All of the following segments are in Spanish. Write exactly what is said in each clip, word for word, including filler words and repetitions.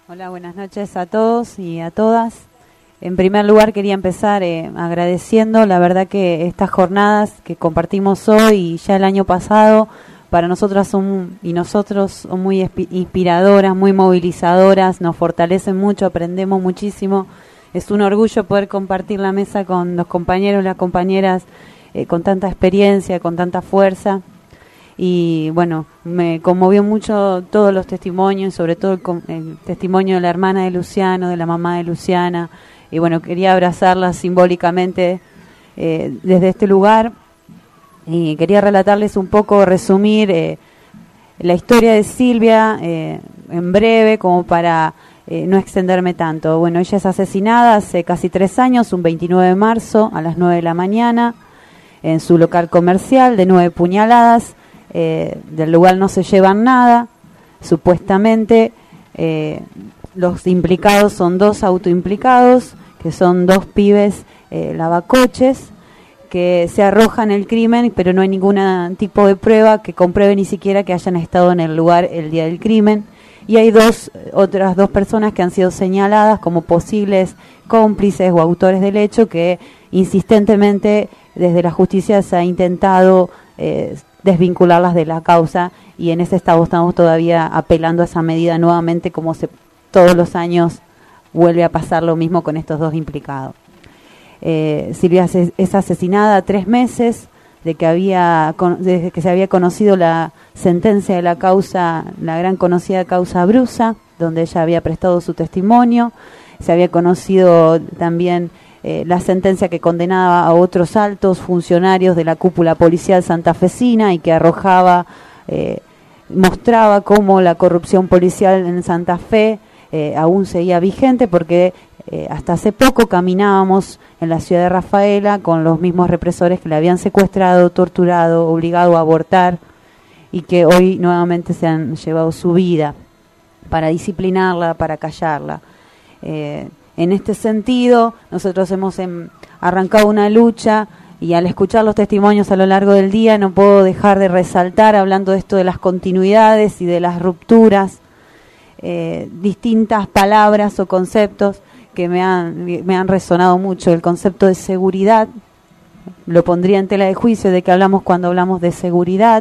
Hola, buenas noches a todos y a todas. En primer lugar quería empezar eh, agradeciendo, la verdad que estas jornadas que compartimos hoy y ya el año pasado, para nosotras son, y nosotros son muy inspiradoras, muy movilizadoras, nos fortalecen mucho, aprendemos muchísimo. Es un orgullo poder compartir la mesa con los compañeros y las compañeras eh, con tanta experiencia, con tanta fuerza. Y bueno, me conmovió mucho todos los testimonios, sobre todo el, el testimonio de la hermana de Luciano, de la mamá de Luciana, y bueno, quería abrazarlas simbólicamente eh, desde este lugar, y quería relatarles un poco, resumir eh, la historia de Silvia eh, en breve, como para eh, no extenderme tanto. Bueno, ella es asesinada hace casi tres años, un veintinueve de marzo, a las nueve de la mañana, en su local comercial, de nueve puñaladas. Eh, del lugar no se llevan nada, supuestamente eh, los implicados son dos autoimplicados, que son dos pibes eh, lavacoches, que se arrojan el crimen, pero no hay ningún tipo de prueba que compruebe ni siquiera que hayan estado en el lugar el día del crimen. Y hay dos otras dos personas que han sido señaladas como posibles cómplices o autores del hecho, que insistentemente desde la justicia se ha intentado eh, desvincularlas de la causa, y en ese estado estamos todavía apelando a esa medida nuevamente, como se, todos los años vuelve a pasar lo mismo con estos dos implicados. Eh, Silvia es asesinada a tres meses de que había desde que se había conocido la sentencia de la causa, la gran conocida causa Brusa, donde ella había prestado su testimonio. Se había conocido también Eh, la sentencia que condenaba a otros altos funcionarios de la cúpula policial santafesina y que arrojaba, eh, mostraba cómo la corrupción policial en Santa Fe eh, aún seguía vigente, porque eh, hasta hace poco caminábamos en la ciudad de Rafaela con los mismos represores que la habían secuestrado, torturado, obligado a abortar, y que hoy nuevamente se han llevado su vida para disciplinarla, para callarla. Eh, En este sentido, nosotros hemos em, arrancado una lucha, y al escuchar los testimonios a lo largo del día no puedo dejar de resaltar, hablando de esto de las continuidades y de las rupturas, eh, distintas palabras o conceptos que me han, me han resonado mucho. El concepto de seguridad, lo pondría en tela de juicio de que hablamos cuando hablamos de seguridad.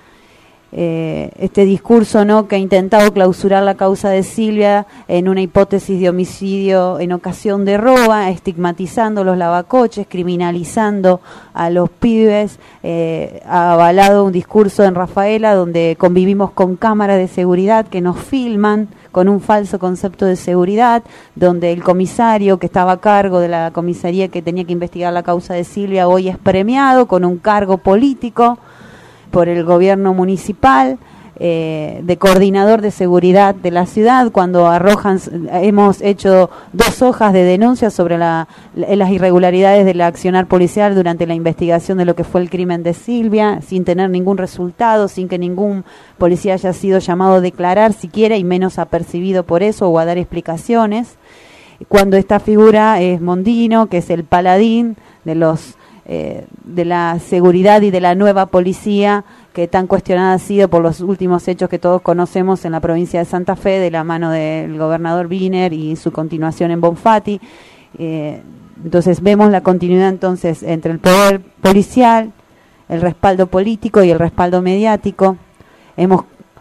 Eh, este discurso, ¿no?, que ha intentado clausurar la causa de Silvia en una hipótesis de homicidio en ocasión de roba, estigmatizando los lavacoches, criminalizando a los pibes, eh, ha avalado un discurso en Rafaela donde convivimos con cámaras de seguridad que nos filman con un falso concepto de seguridad, donde el comisario que estaba a cargo de la comisaría que tenía que investigar la causa de Silvia hoy es premiado con un cargo político por el gobierno municipal, eh, de coordinador de seguridad de la ciudad, cuando arrojan, hemos hecho dos hojas de denuncia sobre la, las irregularidades del accionar policial durante la investigación de lo que fue el crimen de Silvia, sin tener ningún resultado, sin que ningún policía haya sido llamado a declarar siquiera, y menos apercibido por eso o a dar explicaciones. Cuando esta figura es Mondino, que es el paladín de los Eh, de la seguridad y de la nueva policía, que tan cuestionada ha sido por los últimos hechos que todos conocemos en la provincia de Santa Fe, de la mano del gobernador Wiener y su continuación en Bonfatti. Eh, entonces vemos la continuidad entonces entre el poder policial, el respaldo político y el respaldo mediático. Hemos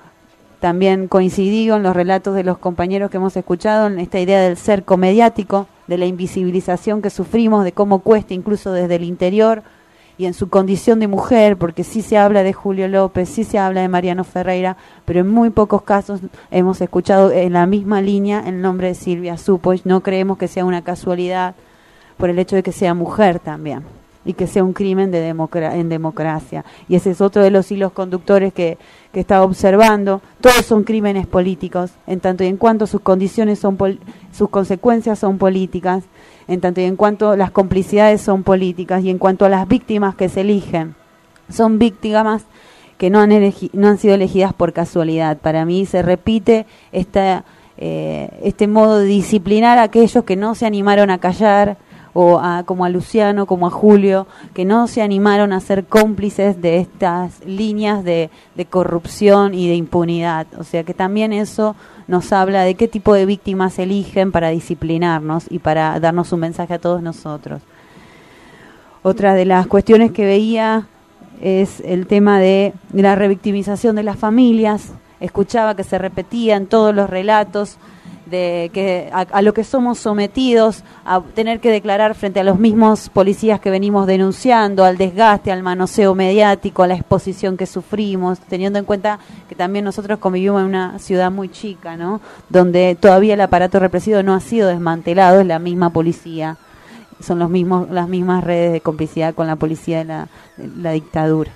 también coincidido en los relatos de los compañeros que hemos escuchado en esta idea del cerco mediático, de la invisibilización que sufrimos, de cómo cuesta incluso desde el interior y en su condición de mujer, porque sí se habla de Julio López, sí se habla de Mariano Ferreira, pero en muy pocos casos hemos escuchado en la misma línea el nombre de Silvia Zupoch. No creemos que sea una casualidad por el hecho de que sea mujer también, y que sea un crimen de democra- en democracia. Y ese es otro de los hilos conductores que, que estaba observando. Todos son crímenes políticos, en tanto y en cuanto sus condiciones son pol- sus consecuencias son políticas, en tanto y en cuanto las complicidades son políticas, y en cuanto a las víctimas que se eligen, son víctimas que no han, elegi- no han sido elegidas por casualidad. Para mí se repite esta, eh, este modo de disciplinar a aquellos que no se animaron a callar, o a, como a Luciano, como a Julio, que no se animaron a ser cómplices de estas líneas de, de corrupción y de impunidad. O sea que también eso nos habla de qué tipo de víctimas eligen para disciplinarnos y para darnos un mensaje a todos nosotros. Otra de las cuestiones que veía es el tema de la revictimización de las familias. Escuchaba que se repetía en todos los relatos de que a, a lo que somos sometidos, a tener que declarar frente a los mismos policías que venimos denunciando, al desgaste, al manoseo mediático, a la exposición que sufrimos, teniendo en cuenta que también nosotros convivimos en una ciudad muy chica, ¿no? Donde todavía el aparato represivo no ha sido desmantelado, es la misma policía, son los mismos las mismas redes de complicidad con la policía de la, de la dictadura.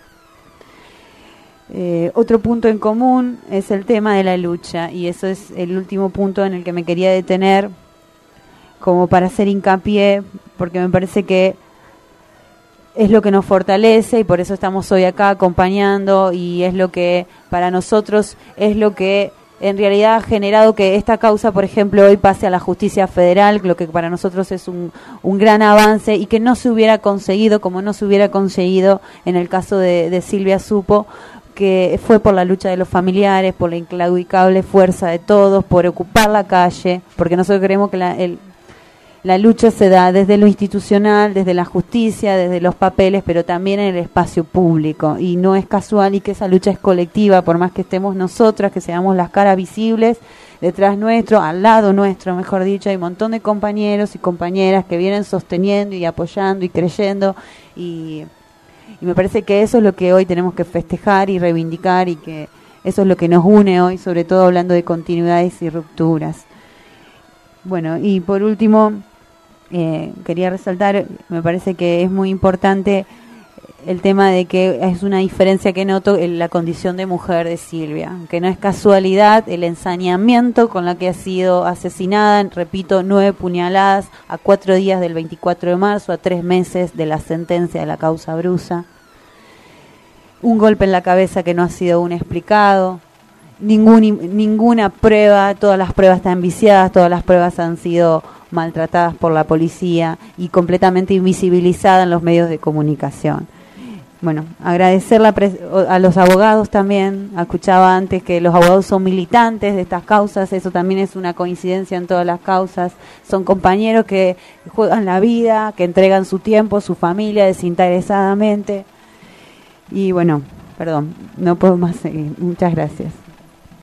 Eh, otro punto en común es el tema de la lucha, y eso es el último punto en el que me quería detener como para hacer hincapié, porque me parece que es lo que nos fortalece y por eso estamos hoy acá acompañando, y es lo que para nosotros es lo que en realidad ha generado que esta causa, por ejemplo, hoy pase a la justicia federal, lo que para nosotros es un, un gran avance y que no se hubiera conseguido, como no se hubiera conseguido en el caso de, de Silvia Supo, que fue por la lucha de los familiares, por la inclaudicable fuerza de todos, por ocupar la calle, porque nosotros creemos que la, el, la lucha se da desde lo institucional, desde la justicia, desde los papeles, pero también en el espacio público, y no es casual, y que esa lucha es colectiva, por más que estemos nosotras, que seamos las caras visibles, detrás nuestro, al lado nuestro, mejor dicho, hay un montón de compañeros y compañeras que vienen sosteniendo y apoyando y creyendo, y... Y me parece que eso es lo que hoy tenemos que festejar y reivindicar, y que eso es lo que nos une hoy, sobre todo hablando de continuidades y rupturas. Bueno, y por último, eh, quería resaltar, me parece que es muy importante el tema de que es una diferencia que noto en la condición de mujer de Silvia, que no es casualidad el ensañamiento con la que ha sido asesinada, repito, nueve puñaladas a cuatro días del veinticuatro de marzo, a tres meses de la sentencia de la causa Brusa, un golpe en la cabeza que no ha sido aún explicado, ningún, ninguna prueba, todas las pruebas están viciadas, todas las pruebas han sido maltratadas por la policía y completamente invisibilizadas en los medios de comunicación. Bueno, agradecer la pres- a los abogados también. Escuchaba antes que los abogados son militantes de estas causas, eso también es una coincidencia en todas las causas. Son compañeros que juegan la vida, que entregan su tiempo, su familia desinteresadamente. Y bueno, perdón, no puedo más seguir. Muchas gracias.